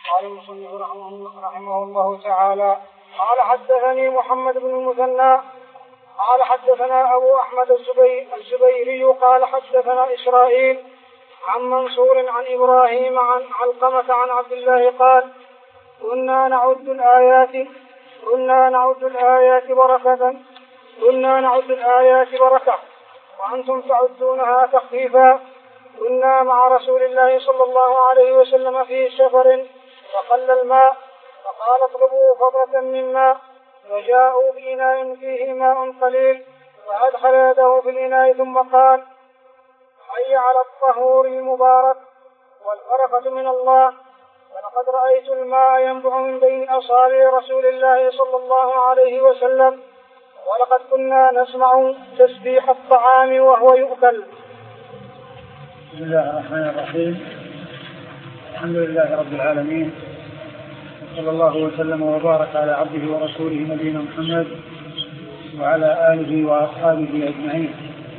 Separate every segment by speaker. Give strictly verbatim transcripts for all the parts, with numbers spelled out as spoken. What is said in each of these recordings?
Speaker 1: قال المصنف رحمه الله تعالى: قال حدثني محمد بن المثنى قال حدثنا أبو أحمد الزبيري قال حدثنا إسرائيل عن منصور عن إبراهيم عن علقمة عن عبد الله قال: كنا نعد الآيات كنا نعد الآيات بركة كنا نعد الآيات بركة وأنتم تعدونها تخفيفا. كنا مع رسول الله صلى الله عليه وسلم في سفر فقل الماء فقال: اطلبوا فضلة من ماء، فجاءوا بإناء فيه ماء قليل فأدخل يده في الإناء ثم قال: حي على الطهور المبارك والبركة من الله. ولقد رأيت الماء ينبع من بين أصابع رسول الله صلى الله عليه وسلم، ولقد كنا نسمع تسبيح الطعام وهو يؤكل.
Speaker 2: بسم الله الرحمن الرحيم. الحمد لله رب العالمين، صلى الله وسلم وبارك على عبده ورسوله نبينا محمد وعلى آله وأصحابه أجمعين.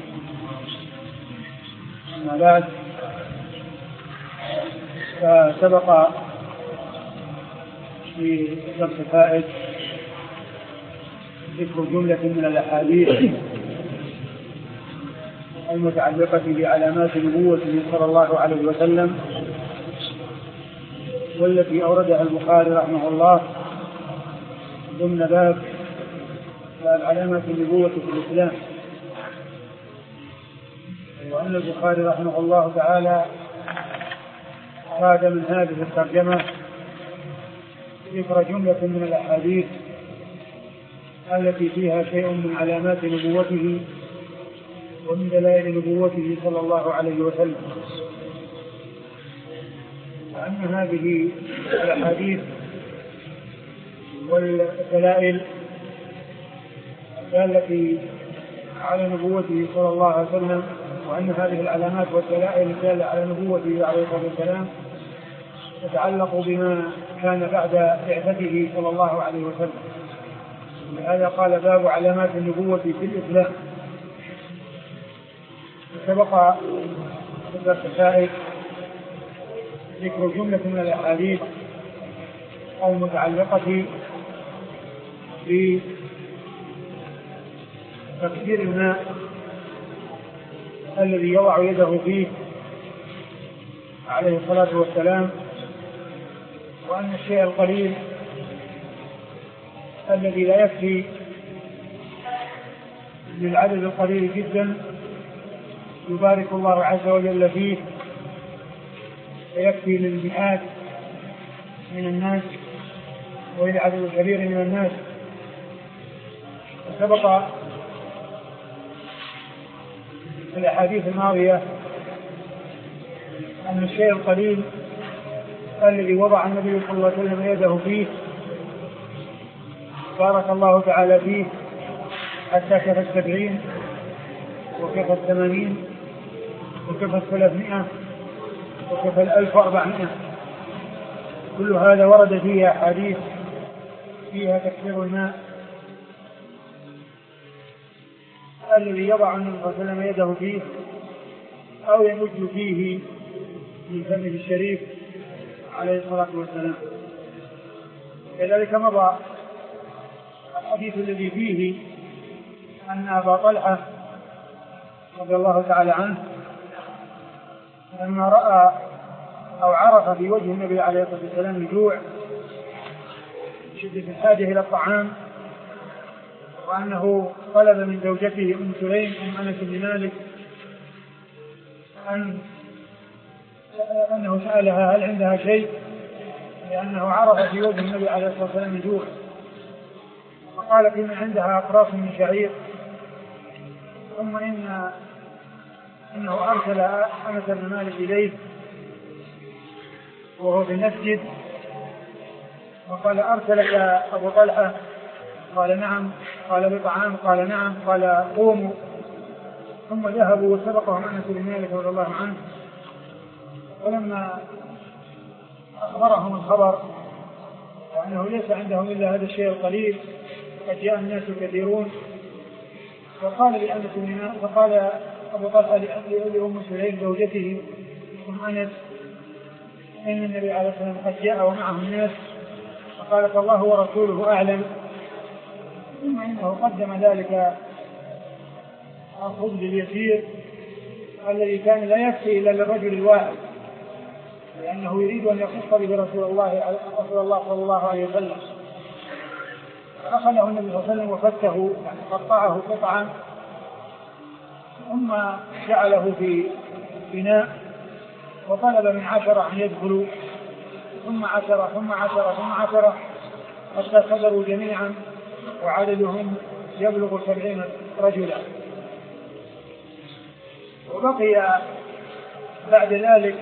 Speaker 2: أما بعد، فسبق في درس فائد ذكر جملة من الأحاديث المتعلقة بعلامات نبوته صلى الله عليه وسلم، والتي أوردها البخاري رحمه الله ضمن باب علامات النبوة في الإسلام. وأن البخاري رحمه الله تعالى أراد من هذه الترجمة ذكر جملة من الأحاديث التي فيها شيء من علامات نبوته ومن دلائل نبوته صلى الله عليه وسلم، وأن هذه الأحاديث والدلائل التي على نبوته صلى الله عليه وسلم، وأن هذه العلامات والدلائل الدالة على نبوته عليه الصلاة والسلام تتعلق بما كان بعد بعثته صلى الله عليه وسلم. لهذا قال: باب علامات النبوة في الإسلام. سبق في التسائل ذكر جملة من الأحاديث المتعلقة بتكثير الماء الذي يضع يده فيه عليه الصلاة والسلام، وأن الشيء القليل الذي لا يكفي للعدد القليل جدا يبارك الله عز وجل فيه ويكفي للمئات من الناس وللعدد الكبير من الناس. وسبق في الأحاديث الماضية أن الشيء القليل الذي وضع النبي صلى الله عليه وسلم يده فيه بارك الله تعالى فيه حتى كفى السبعين وكفى الثمانين وكفى الثلاثمائة وكفى الألف وأربعمائة. كل هذا ورد فيه أحاديث فيها تكثير الماء الذي يضع النبي صلى الله عليه وسلم يده فيه أو يمج فيه من فمه الشريف عليه الصلاة والسلام. كذلك مضى الحديث الذي فيه أن أبا طلحة رضي الله تعالى عنه لما رأى أو عرف في وجه النبي عليه الصلاة والسلام الجوع شدة الحاجة إلى الطعام، وأنه طلب من زوجته أم سليم أم أنس بن مالك أن أنه سألها هل عندها شيء، لأنه عرف في وجه النبي عليه الصلاة والسلام الجوع، فقالت إن عندها أقراص من شعير. ثم إن إنه أرسل أنس بن مالك إليه وهو في المسجد وقال: أرسلك أبو طلحة؟ قال: نعم. قال: بطعام؟ قال: نعم. قال: قوموا. ثم ذهبوا وسبقهم أنس بن مالك رضي الله عنه، ولما أخبرهم الخبر وأنه ليس عندهم إلا هذا الشيء القليل قد جاء الناس كثيرون، فقال لأنس بن مالك فقال أبو طلحة لأم سليم زوجته أم أنس إن النبي عليه الصلاة والسلام قد جاء ومعه الناس فقالت الله ورسوله أعلم، ثم إنه قدم ذلك الخبز اليسير الذي كان لا يكفي إلا للرجل الواحد، لأنه يريد أن يخص به رسول الله رسول الله صلى الله عليه وسلم. فأخذه النبي صلى الله عليه وسلم وفته، يعني قطعه قطعا، ثم جعله في بناء وطلب من عشرة أن يدخلوا، ثم عشرة ثم عشرة ثم عشرة حتى صدروا جميعا وعددهم يبلغ سبعين رجلا. وبقي بعد ذلك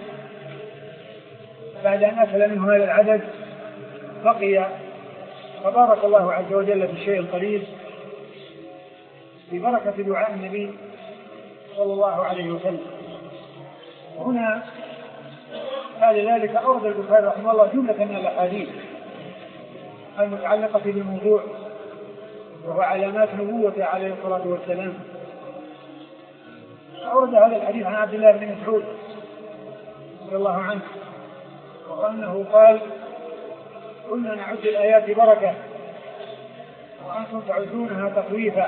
Speaker 2: بعد أن أكل منه هذا العدد بقي، فبارك الله عز وجل في الشيء القليل ببركة دعاء النبي صلى الله عليه وسلم. هنا بعد ذلك أورد البخاري رحمه الله جملة من الأحاديث المتعلقة بالموضوع، وهو علامات نبوته عليه الصلاة والسلام. أورد هذا الحديث عن عبد الله بن مسعود رضي الله عنه وأنه قال: كنا نعد الآيات بركة وأنتم تعدونها تخويفا.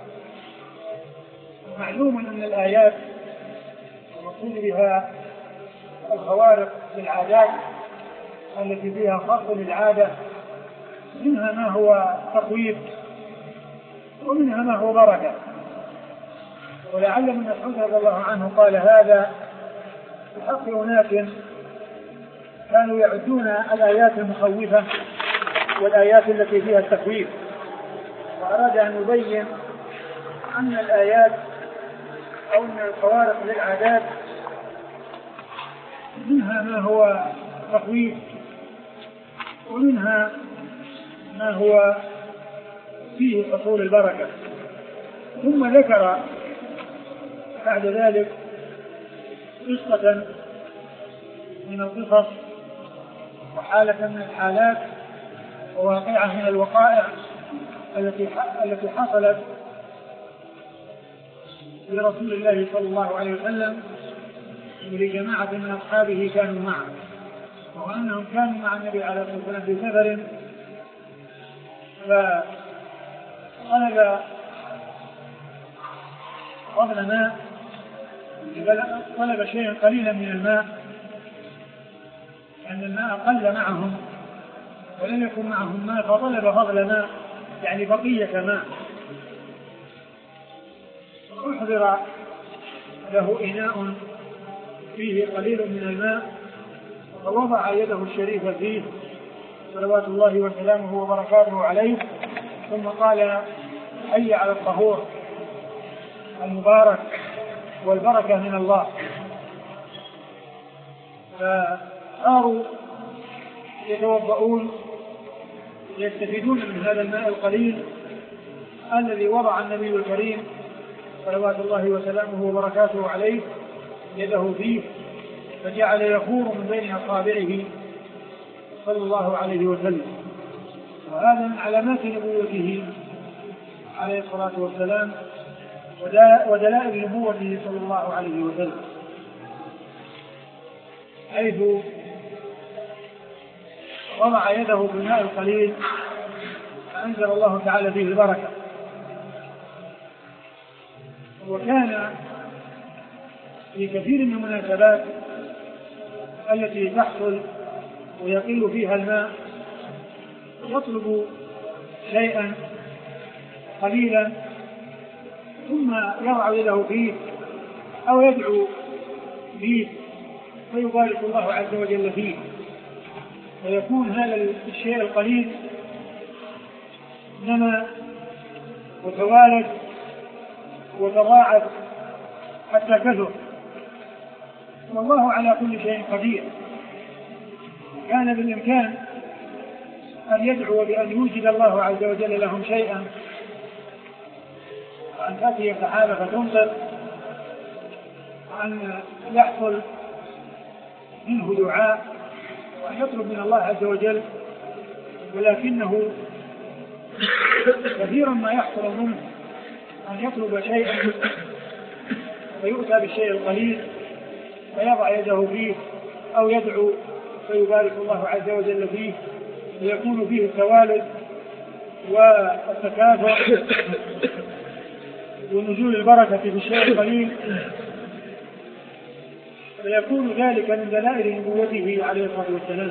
Speaker 2: معلوم أن الآيات المقصود بها الخوارق للعادات التي فيها خرق للعادة، منها ما هو تخويف ومنها ما هو بركة. ولعل ابن مسعود رضي الله عنه قال هذا بحق أناس كانوا يعدون الآيات المخوفة والآيات التي فيها التخويف، وأراد أن يبين أن الآيات أو أن الخوارق للعادات منها ما هو تخويف ومنها ما هو فيه حصول البركة. ثم ذكر بعد ذلك قصة من القصص وحالة من الحالات وواقعة من الوقائع التي التي حصلت لرسول الله صلى الله عليه وسلم ولجماعة من أصحابه كانوا معه، وأنهم كانوا مع النبي عليه الصلاة والسلام في سفر، فطلب فضل ماء، طلب شيئا قليلا من الماء، لأن الماء قل معهم ولم يكن معهم ماء، فطلب فضل ماء يعني بقية ماء. أحضر له إناء فيه قليل من الماء فوضع يده الشريفة فيه صلوات الله وسلامه وبركاته عليه، ثم قال: حي على الطهور المبارك والبركة من الله. فصاروا يتوضؤون يستفيدون من هذا الماء القليل الذي وضع النبي الكريم صلوات الله وسلامه وبركاته عليه يده فيه، فجعل يفور من بين أصابعه صلى الله عليه وسلم. وهذا من علامات نبوته عليه الصلاة والسلام ودلائل نبوته صلى الله عليه وسلم، حيث وضع يده في الماء القليل فأنزل الله تعالى فيه البركة. وكان في كثير من المناسبات التي تحصل ويقل فيها الماء يطلب شيئا قليلا ثم يضع يده فيه أو يدعو فيه فيبارك الله عز وجل فيه، فيكون هذا الشيء القليل نما وتوالد وتضاعف حتى كثر. والله على كل شيء قدير. كان بالإمكان أن يدعو بأن يوجد الله عز وجل لهم شيئا، وأن تأتي السحابة فتمطر، وأن يحصل منه دعاء وأن يطلب من الله عز وجل، ولكنه كثيرا ما يحصل منه أن يطلب شيئا فيؤتى بالشيء القليل فيضع يده فيه أو يدعو فيبارك الله عز وجل فيه ويكون فيه التوالد والتكاثر ونزول البركة في الشيء القليل، فيكون ذلك من دلائل نبوته عليه الصلاة والسلام.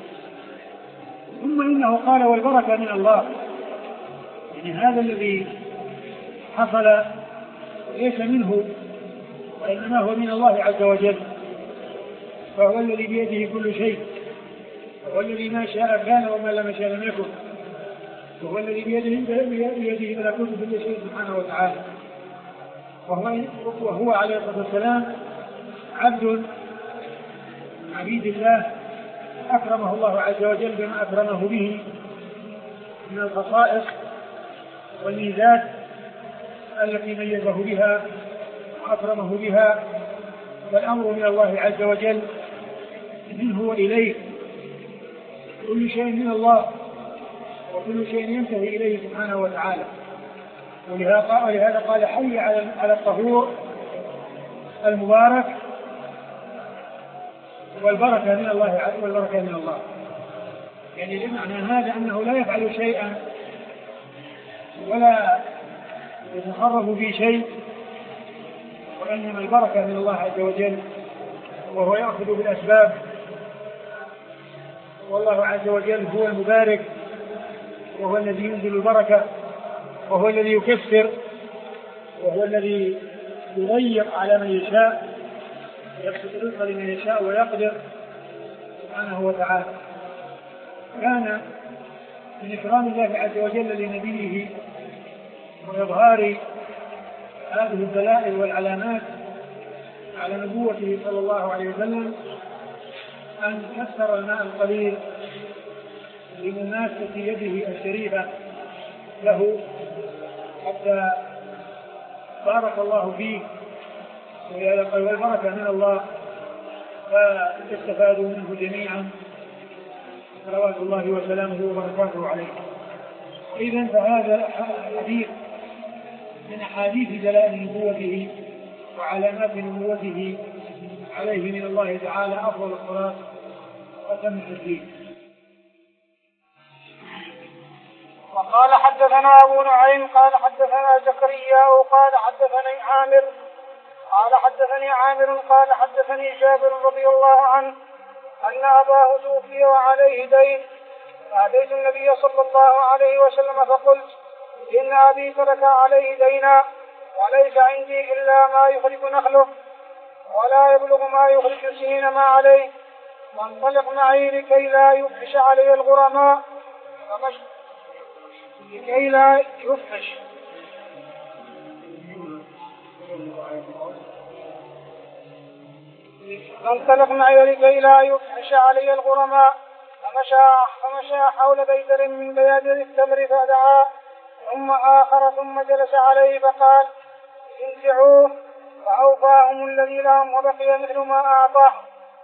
Speaker 2: ثم إنه قال والبركة من الله، يعني هذا الذي حصل ليس منه وإنما هو من الله عز وجل، فهو الذي بيده كل شيء، وهو الذي ما شاء كان وما لم يشاء لم يكن، وهو الذي بيده بيده ملكوت كل شيء سبحانه وتعالى. وهو, وهو عليه الصلاة والسلام عبد من عبيد الله أكرمه الله عز وجل بما أكرمه به من الخصائص والميزات التي ميزه بها وأكرمه بها، فالأمر من الله عز وجل منه وإليه، كل شيء من الله وكل شيء ينتهي إليه سبحانه وتعالى. ولهذا قال حي على الطهور المبارك والبركة من الله والبركة من الله، يعني بمعنى هذا أنه لا يفعل شيئا ولا يتصرف في شيء، وإنما البركة من الله عز وجل، وهو يأخذ بالأسباب، والله عز وجل هو المبارك، وهو الذي ينزل البركة، وهو الذي يكسر، وهو الذي يضيق على من يشاء، يبسط الرزق لمن يشاء ويقدر سبحانه وتعالى. كان من إكرام الله عز وجل لنبيه وإظهار هذه الدلائل والعلامات على نبوته صلى الله عليه وسلم أن كسر الماء القليل لمماسة يده الشريفة له حتى بارك الله فيه والبركة من الله، فاستفادوا منه جميعا صلوات الله وسلامه وبركاته عليه. إذن فهذا الحديث من أحاديث دلائل نبوته وعلامات نبوته عليه من الله تعالى أفضل الصلاة وأتم التسليم.
Speaker 1: وقال حدثنا أبو نعيم قال حدثنا زكريا وقال حدثني عامر قال حدثني عامر قال حدثني جابر رضي الله عنه أن أباه توفي وعليه دين، فأتيت النبي صلى الله عليه وسلم فقلت إن أبي ترك عليه دينا وليس عندي إلا ما يخرج نخله ولا يبلغ ما يخرج سنين ما عليه، فانطلق معي لكي لا يفحش علي الغرماء لكي لا يفحش فانطلق معي لكي لا يفحش علي الغرماء فمشى, فمشى حول بيدر من بيادر التمر فدعا ثم آخر ثم جلس عليه فقال انزعوه، فأوفاهم الذي لهم وبقي مثل ما أعطاه.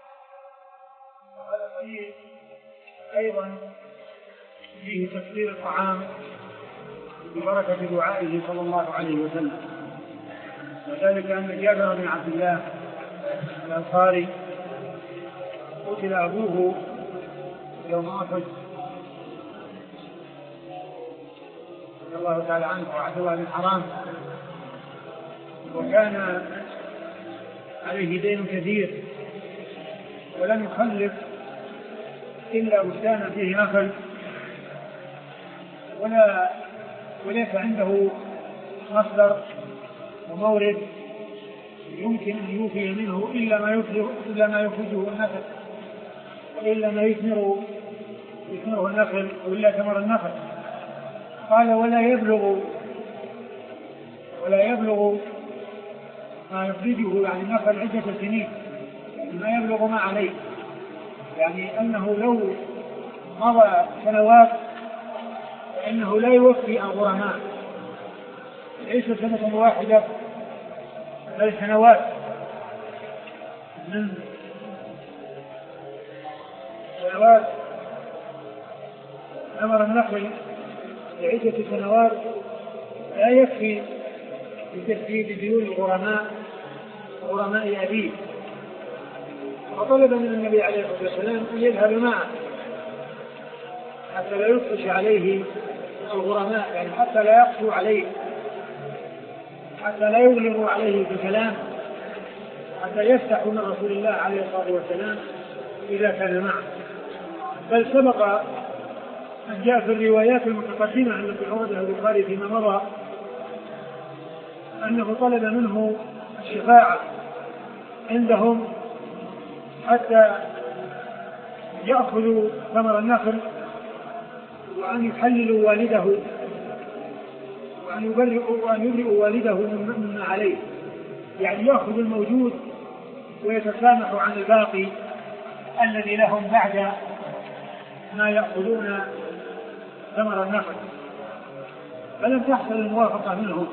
Speaker 2: هذا فيه أيضا فيه تكثير الطعام ببركة دعائه صلى الله عليه وسلم، وذلك أن جابر بن عبد الله الأنصاري قتل أبوه يوم أحد رضي الله تعالى عنه وعبد الله بن حرام، وكان عليه دين كثير ولم يخلف إلا بستانا فيه نخل ولا وليس عنده مصدر ومورد يمكن أن يوفي منه إلا ما يخرجه إلا ما يخرجه النخل وإلا ما يثمر يثمره النخل وإلا ثمر النخل. قال ولا يبلغ ولا يبلغ ما يخرجه يعني النخل عدة سنين، ما يبلغ ما عليه، يعني أنه لو مضى سنوات فإنه لا يوفي الغرماء، ليس سنة واحدة بل سنوات، من سنوات ثمر النخل لعدة سنوات لا يكفي لتسديد ديون الغرماء غرماء أبيه فطلب من النبي عليه الصلاة والسلام أن يذهب معه حتى لا يفحش عليه الغرماء، يعني حتى لا يقسوا عليه، حتى لا يغلقوا عليه في الكلام، حتى يستحوا من رسول الله عليه الصلاة والسلام إذا كان معه. بل سبق أن جاء في الروايات المتقدمة التي أوردها البخاري فيما مضى أنه طلب منه الشفاعة عندهم حتى يأخذوا ثمر النخل وأن يحللوا والده وأن يبرئوا وأن يبرئوا والده مما عليه، يعني يأخذ الموجود ويتسامح عن الباقي الذي لهم بعد ما يأخذون ثمر النخل. فلم تحصل الموافقة منهم،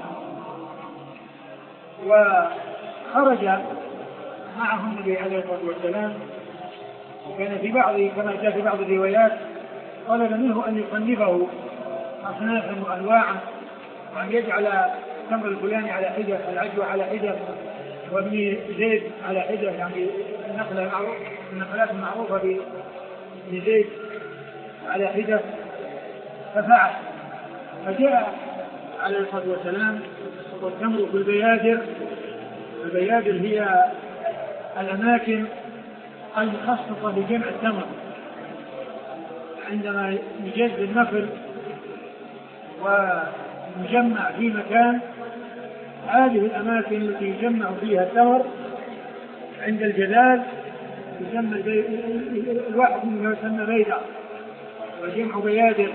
Speaker 2: وخرج معهم النبي عليه الصلاة والسلام. وكان في بعض كما جاء في بعض الروايات طلب منه أن يصنفه أصنافا وأنواعا، وأن يجعل تمر الفلاني على حدة، العجوة على حدة، وابن زيد على حدة، يعني النخلة المعروفة النخلات المعروفة بابن زيد على حدة. ففعل، فجاء عليه الصلاة والسلام والتمر في البيادر. البيادر هي الأماكن المخصصة لجمع التمر، عندما يجد النخل ويجمع في مكان، هذه الأماكن التي يجمع فيها التمر عند الجلال يسمى الواحد منها يسمى بيدر وجمع بيادر.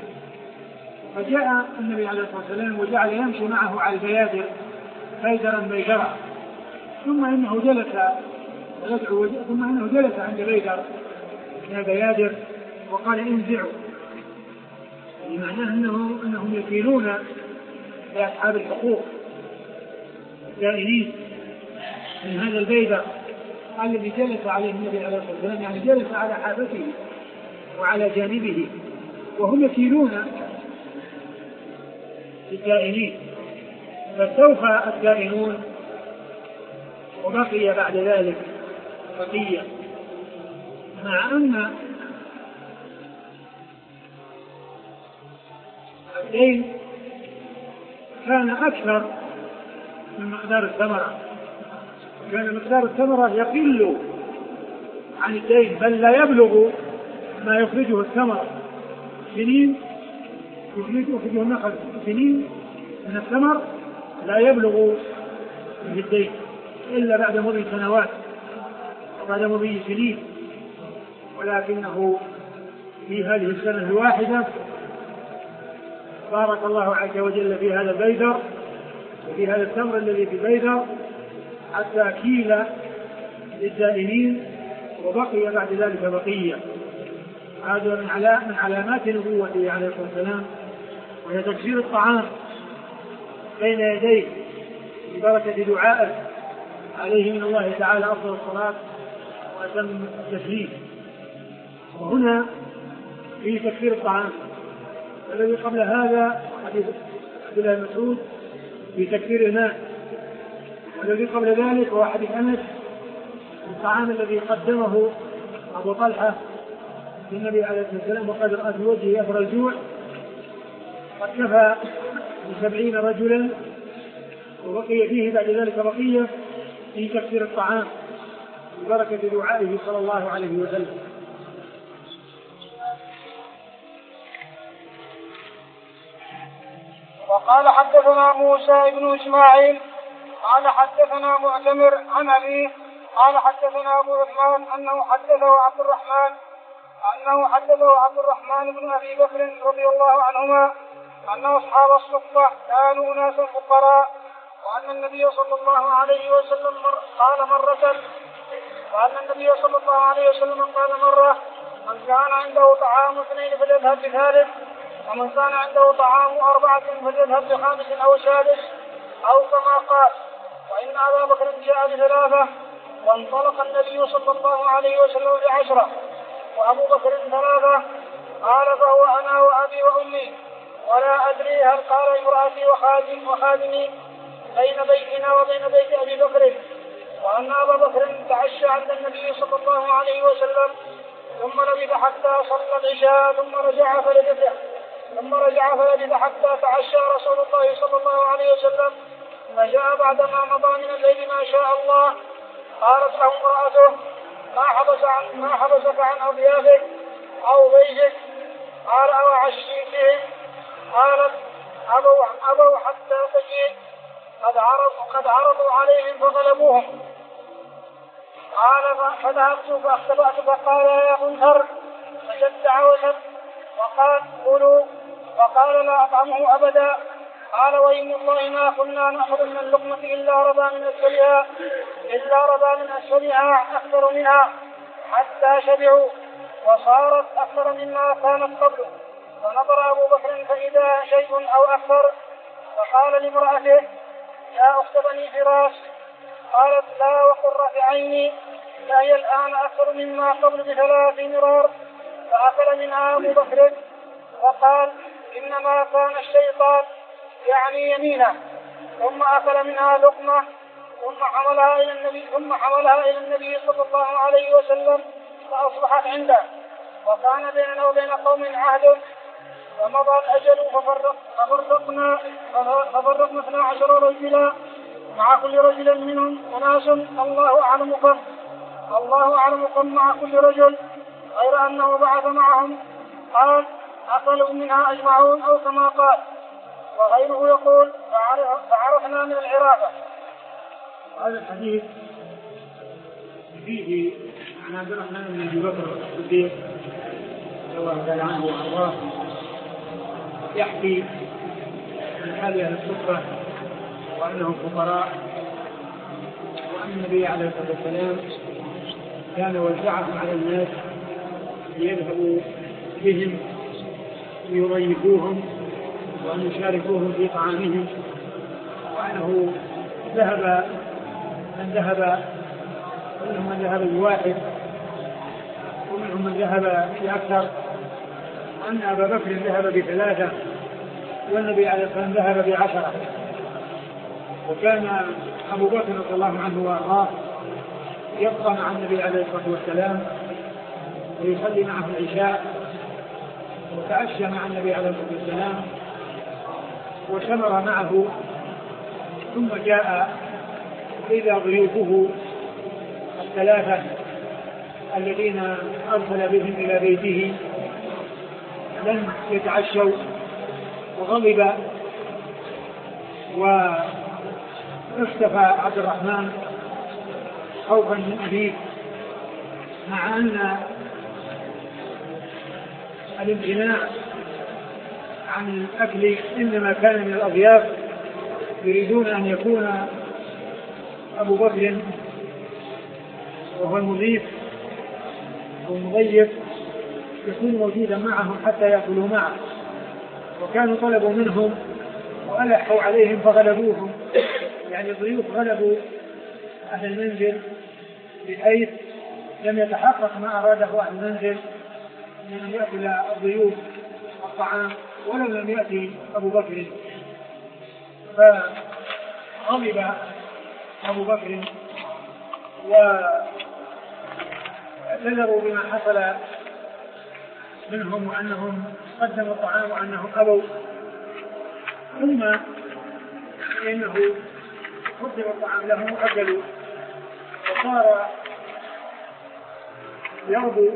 Speaker 2: فجاء النبي عليه الصلاة والسلام وجعل يمشي معه على البيادر بيدرا بيدرا، ثم إنه جلس يدعو ثم إنه جلس عند بيدر من البيادر وقال انزعوا، بمعناه أنه أنهم يكيلون لأصحاب الحقوق الدائرين من هذا البيدر الذي جلس عليه النبي عليه الصلاة والسلام، يعني جلس على حافته وعلى جانبه، وهم يكيلون الدائنين. فاستوفى الدائنون وبقي بعد ذلك بقية، مع أن الدين كان أكثر من مقدار الثمرة، كان مقدار الثمرة يقل عن الدين، بل لا يبلغ ما يخرجه الثمر. سنين يخرجه النخل سنين من الثمر لا يبلغ من الدين إلا بعد مضي سنوات وبعد مضي سنين، ولكنه في هذه السنة الواحدة بارك الله عز وجل في هذا البيدر وفي هذا التمر الذي في البيدر حتى كيل للدائنين وبقي بعد ذلك بقية. هذا من علامات نبوته عليه الصلاة والسلام، وهي تكسير الطعام بين يديه ببركة دعائه عليه من الله تعالى أفضل الصلاة وأتم التسليم. وهنا في تكسير الطعام. الذي قبل هذا حديث عبد الله بن مسعود في تكسير الماء، والذي قبل ذلك هو حديث أنس الطعام الذي قدمه أبو طلحة للنبي عليه الصلاة والسلام وقد رأى في وجهه أثر الجوع، قد كفى بسبعين رجلا، وبقي فيه بعد ذلك بقية في تكسير الطعام ببركة دعائه صلى الله عليه وسلم.
Speaker 1: وقال حدثنا موسى بن إسماعيل قال حدثنا معتمر عن أبيه قال حدثنا أبو عثمان أنه حدثه عبد الرحمن أنه حدثه عبد الرحمن بن أبي بكر رضي الله عنهما أن أصحاب الصفة كانوا ناسا فقراء، وأن النبي صلى الله عليه وسلم قال مرة وأن النبي صلى الله عليه وسلم قال مرة من كان عنده طعام اثنين فليذهب بثالث، ومن كان عنده طعام أربعة فليذهب بخامس أو سادس، أو كما قال. وإن أبا بكر جاء بثلاثة وانطلق النبي صلى الله عليه وسلم بعشرة وأبو بكر ثلاثة، قال فهو أنا وأبي وأمي، ولا أدري هل قال امرأتي وخادم وخادمي بين بيتنا وبين بيت أبي بكر، وأن أبا بكر تعشى عند النبي صلى الله عليه وسلم ثم لبث حتى صلى العشاء ثم رجع فلبث ثم رجع فلبث حتى تعشى رسول الله صلى الله عليه وسلم فجاء بعدما مضى من الليل ما شاء الله. قالت له امرأته ما حبس عن ما حبسك عن أضيافك أو بيتك؟ قال أو عشيتهم؟ قالت أبوا, أبوا حتى تجيء قد عرضوا, قد عرضوا عليهم فغلبوهم. قال فذهبت فاختبأت فقال يا منكر فشد وسب وقال قولوا فقال لا أطعمه أبدا. قال وإن الله ما كنا نأخذ من اللقمة إلا ربا من أسفلها إلا ربا من أسفلها أكثر منها حتى شبعوا وصارت أكثر مما كانت قبل. فنظر أبو بكر فإذا شيء أو أكثر فقال لامرأته يا أخت بني فراس. قالت لا وقرة عيني فهي الآن أكثر مما قبل بثلاث مرار. فأكل منها أبو بكر وقال إنما كان الشيطان يعني يمينه. ثم أكل منها لقمة ثم حملها إلى النبي ثم حملها إلى النبي صلى الله عليه وسلم فأصبحت عنده وكان بيننا وبين قوم عهد. فمضى الأجل ففرق ففرقنا ففرقنا اثنا عشر رجلا مع كل رجل منهم أناس الله أعلم كم الله أعلم كم مع كل رجل غير أنه بعث معهم قال أكلوا منها أجمعون أو كما قال. وغيره يقول فعرفنا من العرافة.
Speaker 2: هذا الحديث فيه عن عبد الرحمن بن أبي بكر الصديق رضي الله تعالى عنه وأرضاه يحكي عن حال أهل الصفة وأنهم فقراء وأن النبي عليه الصلاة والسلام كان وزعهم على الناس ليذهبوا بهم ليضيفوهم وأن يشاركوهم في طعامهم وأنه ذهب من ذهب منهم من ذهب بواحد ومنهم من ذهب بأكثر وأن أبا بكر ذهب بثلاثة والنبي عليه الصلاة والسلام ذهب بعشرة. وكان أبو بكر رضي الله عنه وأرضاه يبقى مع النبي عليه الصلاة والسلام ويصلي معه العشاء وتعشى مع النبي عليه الصلاة والسلام وسمر معه. ثم جاء إذا ضيوفه الثلاثة الذين أرسل بهم إلى بيته لم يتعشوا وغضب واختفى عبد الرحمن خوفا من أبيه مع أن الامتناع عن الأكل إنما كان من الأضياف يريدون أن يكون أبو بكر وهو المضيف والمضيف يكون موجودا معهم حتى يأكلوا معه. وكانوا طلبوا منهم وألحوا عليهم فغلبوهم يعني الضيوف غلبوا أهل المنزل بحيث لم يتحقق ما أراده أهل المنزل من أن يأكل الضيوف الطعام ولو لم يأتي أبو بكر. فغضب أبو بكر واعتذروا بما حصل منهم وأنهم قدموا الطعام وأنهم أبوا. ثم إنه قدم الطعام لهم وأكلوا وصار يربو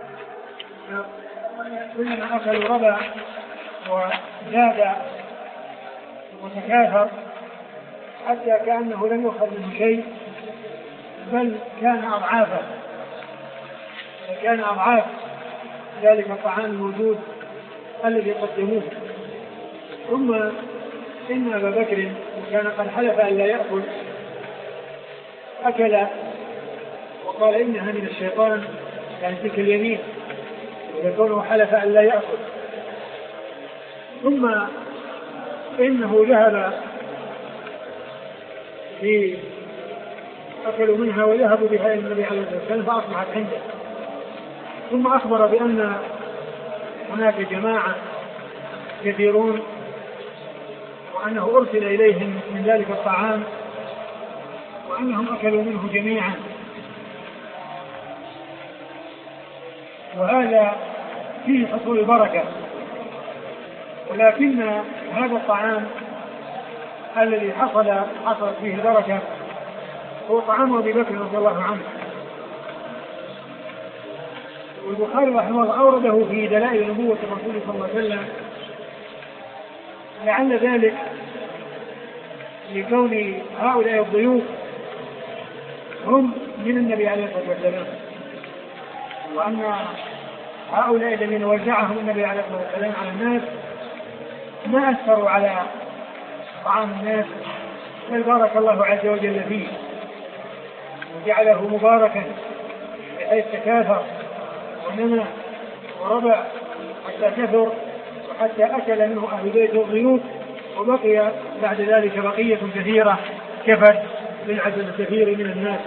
Speaker 2: كلما أكلوا ربا وزاد وتكاثر حتى كأنه لم يؤخذ منه شيء بل كان أضعافا كان أضعاف ذلك الطعام الموجود الذي قدموه. ثم إن أبا بكر كان قد حلف أن لا يأكل أكل وقال إنها من الشيطان يعني تلك اليمين ويكونه حلف أن لا يأكل. ثم إنه ذهب في أكلوا منها وذهبوا بها إلى النبي عليه الصلاة والسلام فأصبحت عنده. ثم أخبر بأن هناك جماعة كثيرون وأنه أرسل إليهم من ذلك الطعام وأنهم أكلوا منه جميعا، وهذا فيه حصول البركة. ولكن هذا الطعام الذي حصل حصلت فيه البركة هو طعام أبي بكر رضي الله عنه. والبخاري رحمه الله أورده في دلائل نبوة الرسول صلى الله عليه وسلم، لعل ذلك لكون هؤلاء الضيوف هم من النبي عليه الصلاة والسلام، وأن هؤلاء الذين وزعهم النبي عليه الصلاة والسلام على الناس ما أثروا على طعام الناس، بل بارك الله عز وجل فيه وجعله مباركا بحيث تكاثر ونمى وربع حتى كثر وحتى أكل منه أهل بيت الضيوف، وبقي بعد ذلك بقية كثيرة كفت للعدد الكثير من الناس.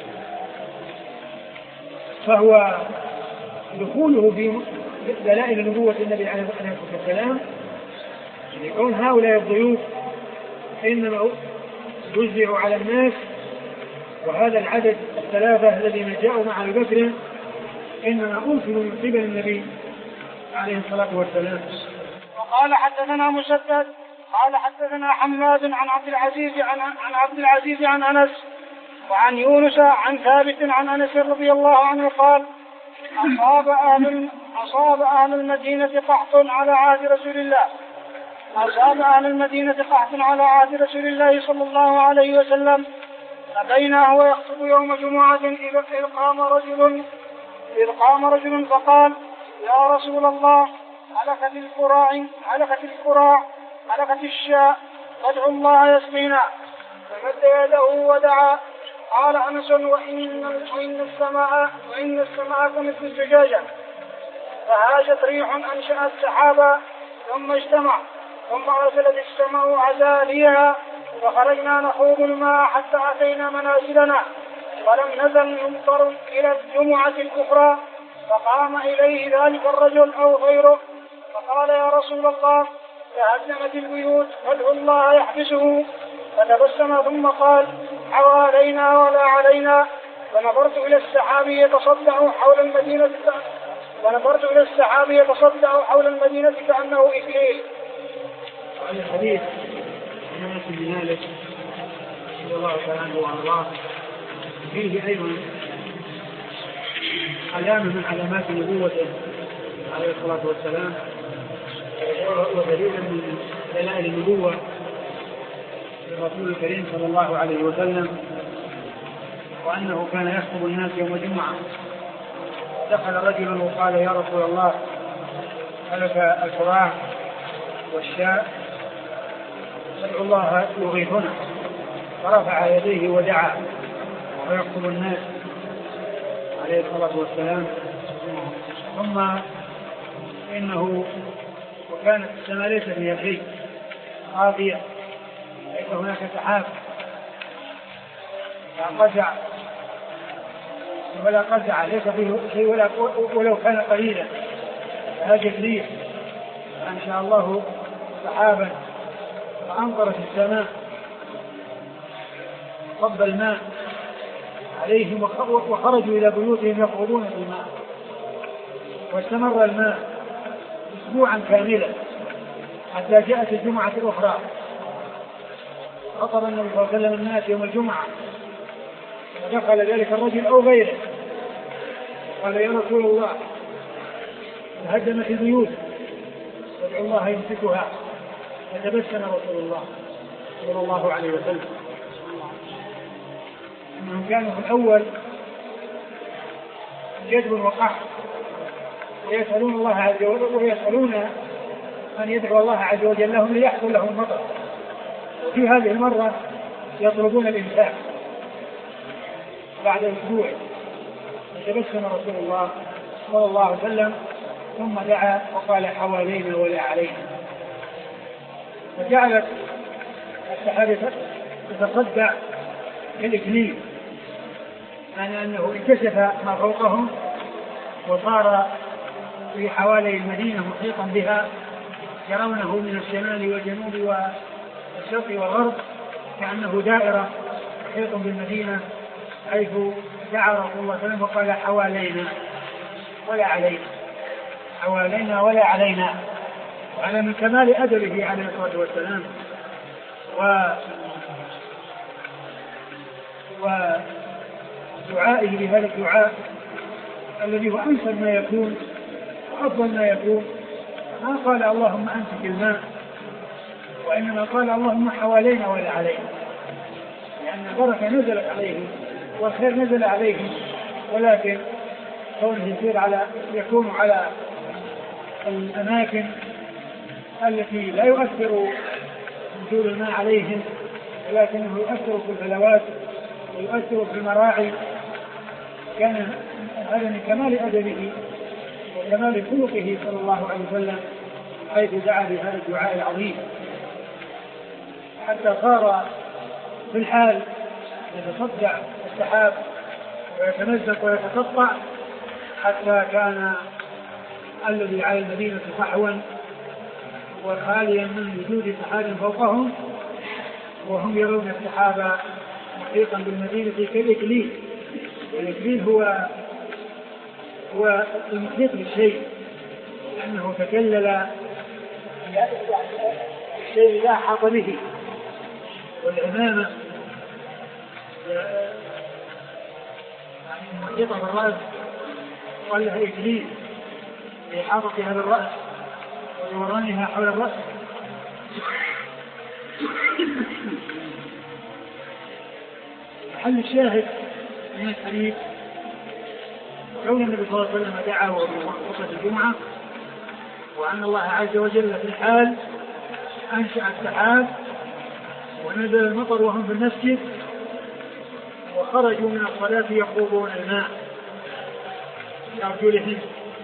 Speaker 2: فهو دخوله في دلائل نبوة النبي عليه الصلاة والسلام يكون هؤلاء الضيوف إنما يوزعوا على الناس، وهذا العدد الثلاثة الذين جاءوا مع أبي بكر إنما أرسلوا من قبل النبي عليه الصلاة والسلام.
Speaker 1: وقال حدثنا مسدد قال حدثنا حماد عن عبد العزيز عن, عن عبد العزيز عن أنس وعن يونس عن ثابت عن أنس رضي الله عنه قال أصاب أهل, أصاب أهل المدينة قحط على عهد رسول الله أصاب أهل المدينة قحط على عهد رسول الله صلى الله عليه وسلم، فبينه هو يخطب يوم جمعة إذ قام رجل إذ قام رجل فقال يا رسول الله هلكت القراع هلكت القراع هلكت الشاء فادعوا الله يسقينا، فمد يده ودعا. قال أنس وإن, وإن السماء وإن السماء كمثل الزجاجة، فهاجت ريح أنشأت سحابا ثم اجتمع ثم أرسلت السماء عزاليها، وخرجنا نخوض الماء حتى أتينا منازلنا ولم نزل نمطر إلى الجمعة الأخرى، فقام إليه ذلك الرجل أو غيره فقال يا رسول الله تهدمت البيوت فادعوا الله يحبسه، فتبسم ثم قال حوالينا ولا علينا، ونظرت إلى السحاب يتصدع حول المدينة ونظرت إلى السحاب يتصدع حول المدينة كأنه إكليل.
Speaker 2: هذا الحديث عن أنس بن مالك رضي الله تعالى عنه وأرضاه فيه أيضا علامة من علامات نبوته عليه الصلاة والسلام، ودليل من دلائل النبوة للرسول الكريم صلى الله عليه وسلم، وأنه كان يخطب الناس يوم الجمعة. دخل رجل وقال يا رسول الله هلك القراع والشاء فادعوا الله يغيثنا، فرفع يديه ودعا ويخطب الناس عليه الصلاة والسلام. ثم إنه وكانت السماء ليس فيها شيء خاضية، ليس هناك سحاب لا قزع ولا قزع، ليس فيه شيء ولا ولو كان قليلا، هاجت ريح فإن شاء الله سحابا فأمطرت السماء صب الماء عليهم وخرجوا إلى بيوتهم يخوضون في الماء، واستمر الماء أسبوعا كاملا حتى جاءت الجمعة الأخرى. خطب النبي صلى الله عليه وسلم الناس يوم الجمعة، ودخل ذلك الرجل أو غيره قال يا رسول الله تهدمت البيوت فادعوا الله يمسكها، فتبسم رسول الله صلى الله عليه وسلم. أنهم كانوا في الأول جدب وقحط ويسألون الله عز وجل ويسألون أن يدعو الله عز وجل لهم ليحصل لهم المطر، وفي هذه المرة يطلبون الإمساك بعد أسبوع. فتبسم رسول الله صلى الله عليه وسلم ثم دعا وقال حوالينا ولا علينا، فجعلت السحابة تتصدع كالإكليل، يعني أنه انكشف ما فوقهم وصار في حوالي المدينة محيطا بها، يرونه من الشمال والجنوب والشرق والغرب كأنه دائرة محيط بالمدينة، حيث دعا رسول الله صلى الله عليه وسلم وقال حوالينا ولا علينا، حوالينا ولا علينا. وعلى من كمال أدبه عليه الصلاة والسلام و ودعائه بهذا الدعاء الذي هو أنسب ما يكون وأفضل ما يكون، ما قال اللهم أمسك الماء، وإنما قال اللهم حوالينا ولا علينا، لأن البركة نزلت عليهم والخير نزل عليهم، ولكن كونه يصير على يكون على الأماكن التي لا يؤثر نزول الماء عليهم، ولكنه يؤثر في الفلوات ويؤثر في المراعي. كان هذا من كمال أدبه وكمال خلقه صلى الله عليه وسلم، حيث دعا بهذا الدعاء العظيم حتى صار في الحال يتصدع السحاب ويتمزق ويتقطع، حتى كان الذي على المدينة صحوا وخاليا من وجود سحاب فوقهم، وهم يرون السحاب محيطا بالمدينة كالإكليل. والإكليل هو هو المحيط بالشيء، لأنه تكلل الشيء لا أحاط به، والعمامة محيطة بالرأس قال لها إكليل لإحاطتها بالرأس ودورانها حول الرأس. محل الشاهد من الحديث كون النبي صلى الله عليه وسلم دعا في خطبة الجمعة، وأن الله عز وجل في الحال أنشأ السحاب ونزل المطر وهم في المسجد، وخرجوا من الصلاة يخوضون الماء بأرجلهم،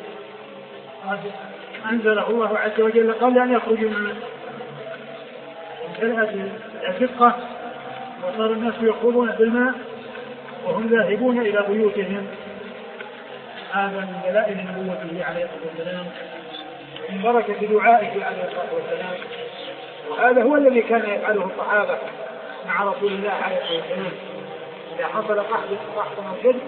Speaker 2: أنزله الله عز وجل قبل أن يخرجوا من امتلأت الزقة وصار الناس يخوضون في الماء وهم ذاهبون إلى بيوتهم. هذا من دلائل نبوته عليه الصلاة والسلام، من بركة دعائه عليه الصلاة والسلام. وهذا هو الذي كان يفعله الصحابة مع رسول الله عليه الصلاة والسلام. إذا حصل قحط أو شد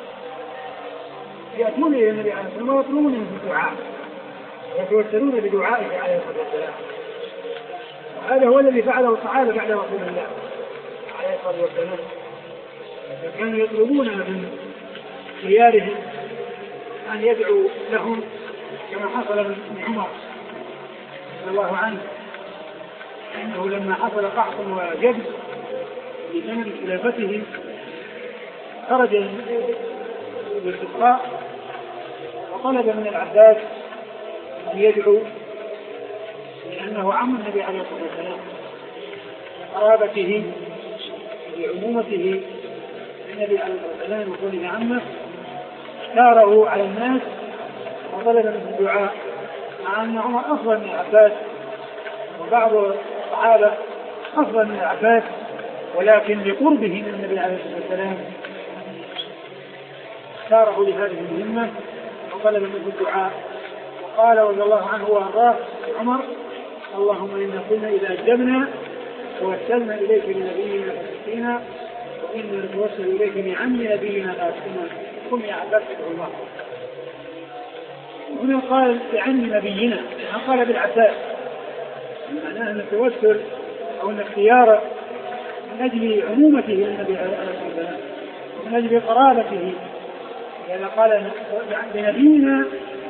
Speaker 2: يأتون إلى النبي عليه الصلاة والسلام ويطلبون منه الدعاء ويتوسلون بدعائه عليه الصلاة والسلام. وهذا هو الذي فعله الصحابة بعد رسول الله عليه الصلاة والسلام، كانوا يطلبون من خيارهم أن يدعوا لهم، كما حصل من عمر رضي الله عنه أنه لما حصل قحط وجد في زمن خلافته خرج بالاستسقاء وطلب من العباس أن يدعو، لأنه عم النبي عليه الصلاة والسلام قرابته بعمومته النبي عليه الصلاة والسلام وكونه عمه، اختاره على الناس وطلب منه الدعاء، مع أن عمر أفضل من العباس وبعض الصحابة أفضل من العباس، ولكن لقربه من النبي عليه الصلاة والسلام اختاره لهذه المهمة وطلب منه الدعاء. وقال رضي الله عنه وارضاه عمر: اللهم إنا كنا إذا أجبنا توسلنا إليك بنبينا فاستقينا، وإنا نتوسل إليك بعم نبينا فاستقينا. قم يا عباس ادعو الله. هنا قال بعم نبينا، قال بالعساس، معناه أن التوسل أو أن اختيار من أجل عمومته للنبي عليه الصلاة والسلام ومن أجل قرابته، لأن قال بنبينا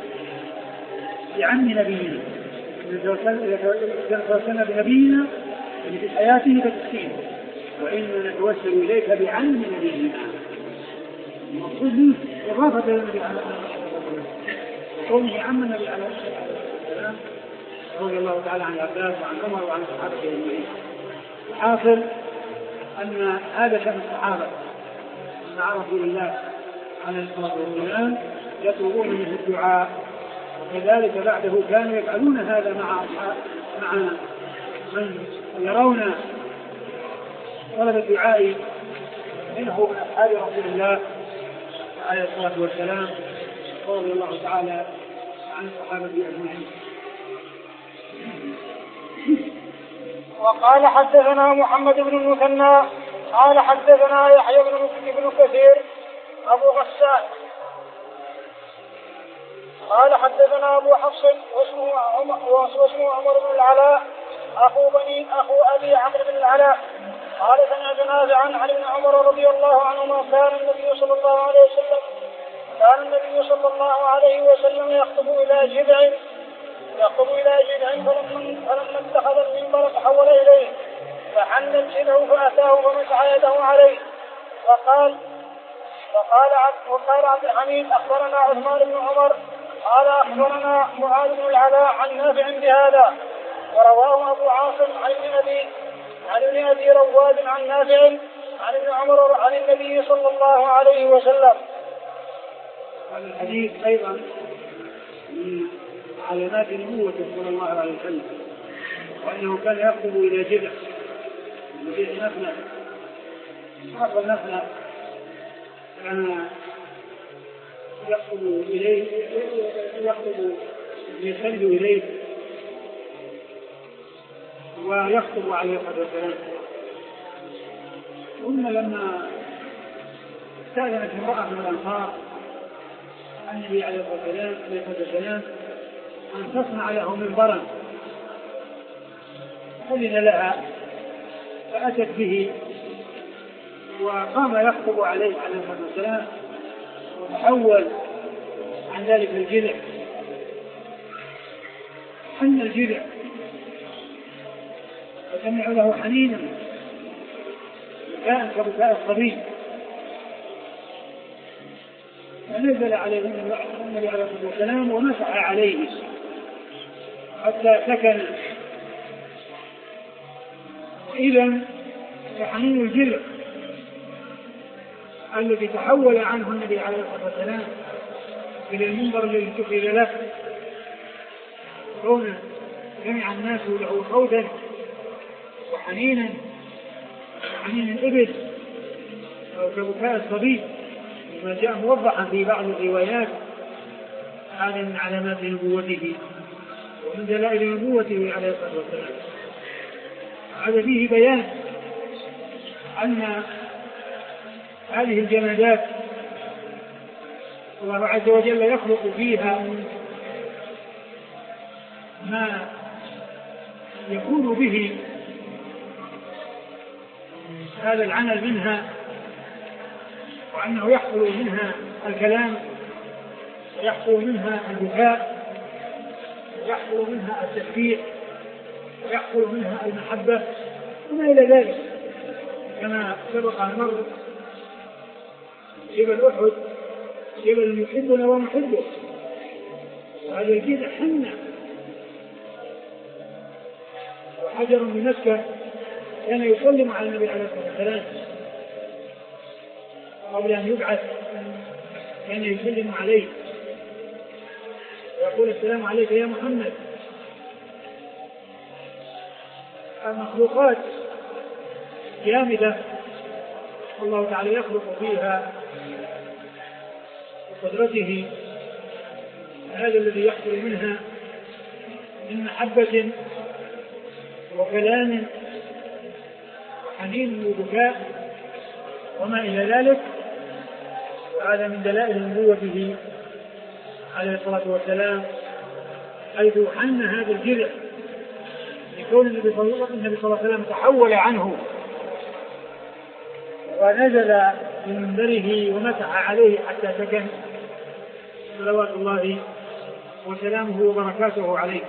Speaker 2: بعم نبينا، إذا توسلنا بنبينا في حياته فتسكين، وإننا نتوسل إليك بعم نبينا. المقصود منه إضافة إلى النبي عليه الصلاة والسلام وكونه عم النبي عليه الصلاة والسلام رضي الله تعالى عن العباس وعن عمر وعن الصحابة أجمعين. الحاصل أن هذا شأن الصحابة مع رسول الله عليه الصلاة والسلام، يطلبون منه الدعاء، وكذلك بعده كانوا يفعلون هذا مع مع من يرون طلب الدعاء منه من أصحاب رسول الله عليه الصلاة والسلام رضي الله تعالى عن الصحابة أجمعين.
Speaker 1: وقال حدثنا محمد بن المثنى قال حدثنا يحيى بن كثير أبو غسان قال حدثنا أبو حفص واسمه عمر, واسمه عمر بن العلاء أخو بني أخو أبي عمرو بن العلاء قال سمعت نافعا عن ابن عمر رضي الله عنهما كان النبي صلى الله عليه وسلم كان النبي صلى الله عليه وسلم يخطب إلى جذع يخطب إلى جذع فلما اتخذ المنبر تحول إليه فحن الجذع فأتاه فمسح يده عليه وقال وقال عبد, وقال عبد الحميد أخبرنا عثمان بن عمر قال أخبرنا معاذ بن العلاء عن نافع بهذا ورواه أبو عاصم عن ابن أبي عن ابن أبي رواد عن نافع عن ابن عمر عن النبي صلى الله عليه وسلم.
Speaker 2: هذا الحديث أيضا من علامات النبوة صلى الله عليه وسلم وأنه كان يخطب إلى جذع جذع نخلة هذا النخلة كان يخطب إليه يخطب يسند إليه ويخطب عليه الصلاة والسلام. ثم لما استأذنت امرأة من الأنصار النبي عليه الصلاة والسلام أن تصنع له منبرا أذن لها فأتت به وقام يخطب عليه عليه الصلاة والسلام وتحول عن ذلك الجذع حن الجذع فسمعوا له حنينا بكاء كبكاء الصبي فنزل عليه النبي عليه الصلاة والسلام ومسح عليه حتى سكن. إذن حنين الجذع الذي تحول عنه النبي عليه الصلاة والسلام إلى المنبر الذي اتخذ له كون جمع الناس له خودا وحنينا حنين الإبل أو كبكاء الصبي ما جاء موضحا في بعض الروايات. هذا من علامات نبوته ومن دلائل نبوته عليه الصلاة والسلام. هذا فيه بيان أن هذه الجمادات الله عز وجل يخلق فيها ما يكون به هذا العمل منها وأنه يحصل منها الكلام ويحصل منها البكاء ويحصل منها التسبيح ويحصل منها المحبة وما إلى ذلك كما سبق أن مر جبل أحد جبل يحبنا ونحبه وهذا الجذع حنة وحجر من مكة كان يسلم على النبي عليه الصلاة والسلام قبل أن يبعث كان يسلم عليه ويقول السلام عليك يا محمد. المخلوقات جامدة الله تعالى يخلق فيها بقدرته هذا الذي يحصل منها من محبة وكلام وحنين وبكاء وما إلى ذلك. هذا من دلائل نبوته عليه الصلاة والسلام حيث حن هذا الجذع لكون النبي صلى الله عليه وسلم تحول عنه ونزل من منبره ومسح عليه حتى سكن صلوات الله وسلامه وبركاته عليه.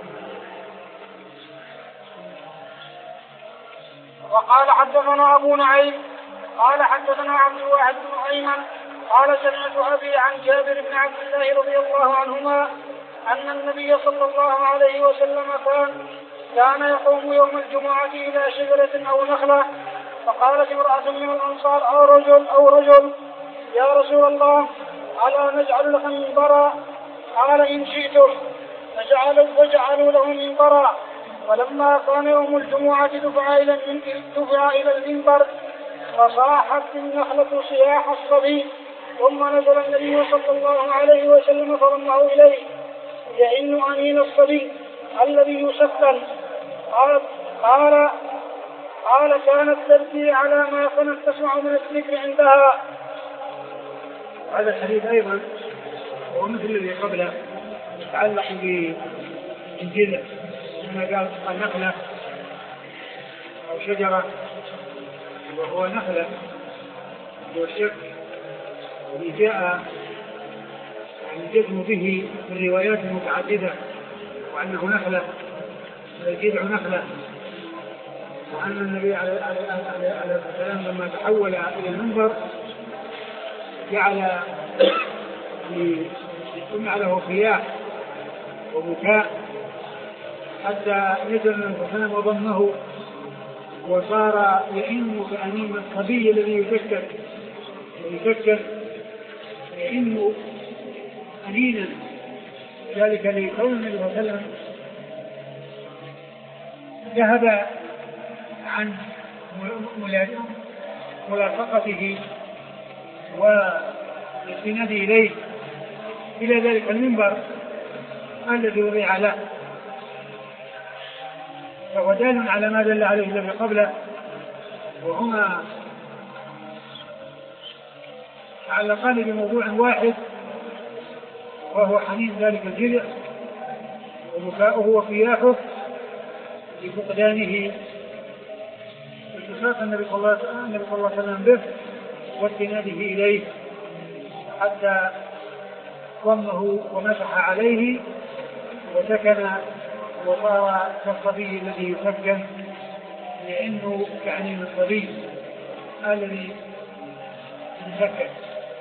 Speaker 1: وقال حدثنا أبو نعيم قال حدثنا عبد الواحد بن أيمن قال سمعت أبي عن جابر بن عبد الله رضي الله عنهما أن النبي صلى الله عليه وسلم كان كان يقوم يوم الجمعة إلى شجرة أو نخلة فقالت امرأة من الأنصار أو رجل أو رجل يا رسول الله ألا نجعل لك منبرا؟ قال إن شئتم فجعلوا له منبرا. ولما كان يوم الجمعة دفع إلى دفع إلى المنبر فصاحت النخلة صياح الصبي ثم نزل النبي صلى الله عليه وسلم فرمه إليه يئن أنين الصبي الذي يسكن. قال قال قال كانت تبكي على ما كانت تسمع من الذكر عندها.
Speaker 2: هذا الحديث أيضا هو مثل الذي قبله يتعلق بالجذع، كما قال النخلة أو شجرة، وهو نخلة وشق الذي جاء الجزم به في الروايات المتعددة، وأنه نخلة الجذع نخلة، وأن النبي عليه السلام لما تحول إلى المنبر جعل يسمع له صياح وبكاء حتى نزل من الحسن وضمه وصار يئن كأنين الصبي الذي يفكر ويفكر يئن أنينا، ذلك لكون النبي صلى الله عليه وسلم ذهب عن ملاصقته والاستناد إليه إلى ذلك المنبر الذي وضع له، فهو دال على ما دل عليه الذي قبله، وهما تعلقان بموضوع واحد وهو حنين ذلك الجذع وبكاؤه وصياحه لفقدانه اتفاق النبي صلى الله عليه وسلم به واستناده إليه حتى ضمه ومسح عليه وسكن وصار كالصبي الذي يسكن، لأنه كعنين الصبي الذي يسكن.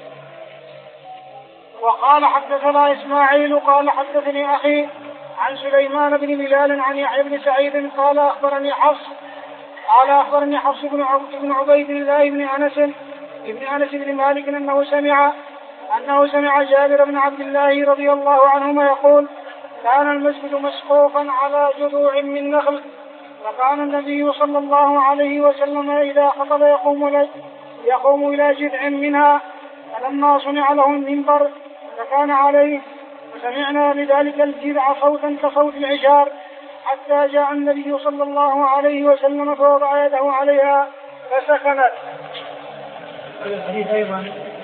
Speaker 1: وقال حدثنا إسماعيل قال حدثني أخي عن سليمان بن بلال عن يحيى بن سعيد قال أخبرني حفص قال أخبرني حفص بن عبيد الله بن أنس ابن أنس بن مالك أنه سمع أنه سمع جابر بن عبد الله رضي الله عنهما يقول كان المسجد مسقوفا على جذوع من نخل، فكان النبي صلى الله عليه وسلم إذا خطب يقوم, يقوم إلى جذع منها، فلما صنع له المنبر فكان عليه، فسمعنا لذلك الجذع صوتا كصوت العشار حتى جاء النبي صلى الله عليه وسلم فوضع يده عليها فسكنت.
Speaker 2: هذا الحديث أيضا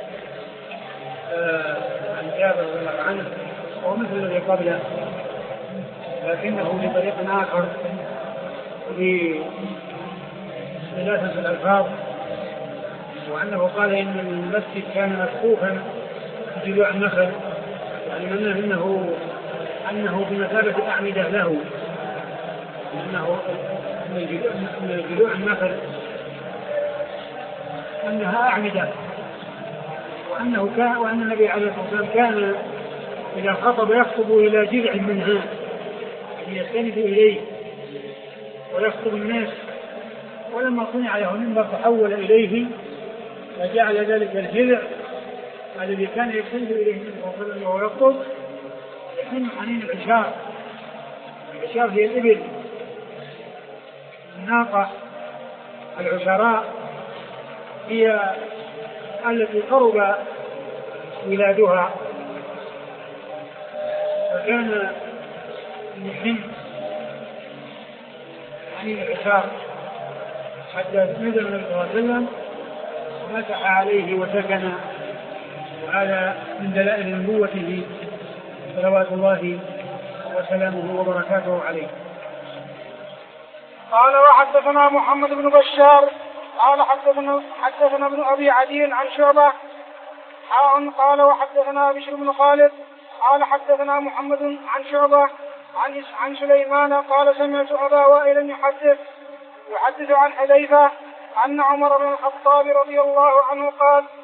Speaker 2: آه عن جابر رضي الله عنه ومثل الذي قبله، لكنه بطريق آخر في ثلاثة الألفاظ، وأنه قال إن المسجد كان مسقوفا بجذوع النخل، يعني أنه أنه بمثابة أعمدة له، أنه من جذوع النخل أنها أعمدة، وأنه كان وأن النبي عليه الصلاة والسلام كان إذا خطب يخطب إلى جذع منها يعني يستند إليه ويخطب الناس، ولما صنع له المنبر تحول إليه فجعل ذلك الجذع الذي كان يستند إليه النبي صلى الله عليه وسلم وهو يخطب يحن حنين العشار. العشار هي الإبل الناقة، العشراء هي التي قرب ولادها، فكان يحن حنين العشار حتى نزل النبي صلى الله عليه وسلم ومسح عليه وسكن، وهذا من دلائل نبوته صلوات الله وسلامه وبركاته عليه.
Speaker 1: قال وحدثنا محمد بن بشار قال حدثنا حدثنا ابن ابي عدي عن شعبة حاء قال وحدثنا بشر بن خالد قال حدثنا محمد عن شعبة عن عن سليمان قال سمعت ابا وائل يحدث يحدث عن حذيفة أن عمر بن الخطاب رضي الله عنه قال